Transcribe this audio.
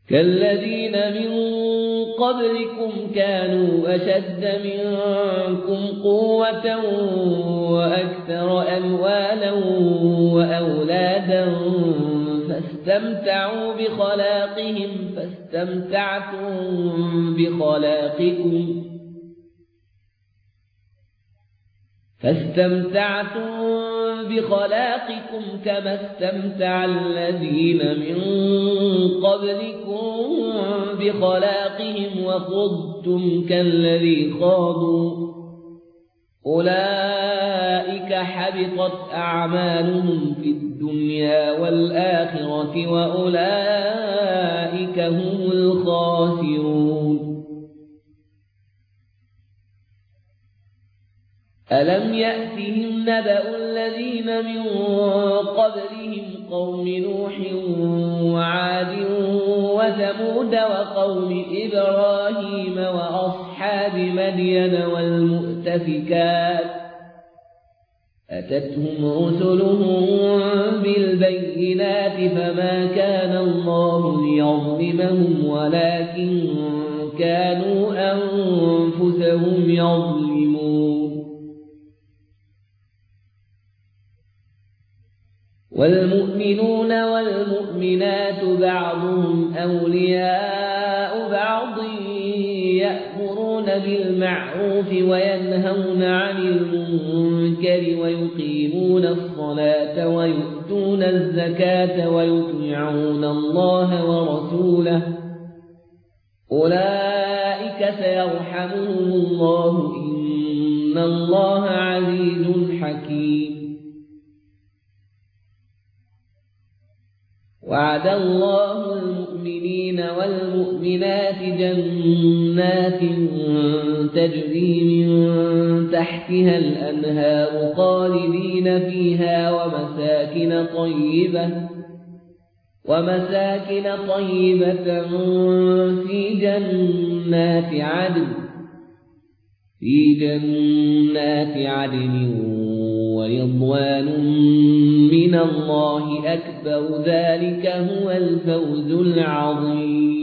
كالذين من قبلكم كانوا أشد منكم قوة وأكثر أموالا وأولادا فاستمتعوا بخلاقهم فاستمتعتم بخلاقكم كما استمتع الذين من قبلكم بخلاقهم وخضتم كالذي خاضوا أولئك حبطت أعمالهم في الدنيا والآخرة وأولئك هم الخاسرون. ألم يأتهم نبأ الذين من قبلهم قوم نوح وعاد وثمود وقوم إبراهيم وأصحاب مدين والمؤتفكات أتتهم رسلهم بالبينات فما كان الله ليظلمهم ولكن كانوا أنفسهم يظلمون. والمؤمنون والمؤمنات بعضهم أولياء بعض يأمرون بالمعروف وينهون عن المنكر ويقيمون الصلاة ويؤتون الزكاة ويطيعون الله ورسوله أولئك سيرحمهم الله إن الله عزيز حكيم. وعد الله المؤمنين والمؤمنات جنات تجري من تحتها الأنهار خالدين فيها ومساكن طيبة في جنات عدن ورضوان من الله أكبر ذلك هو الفوز العظيم.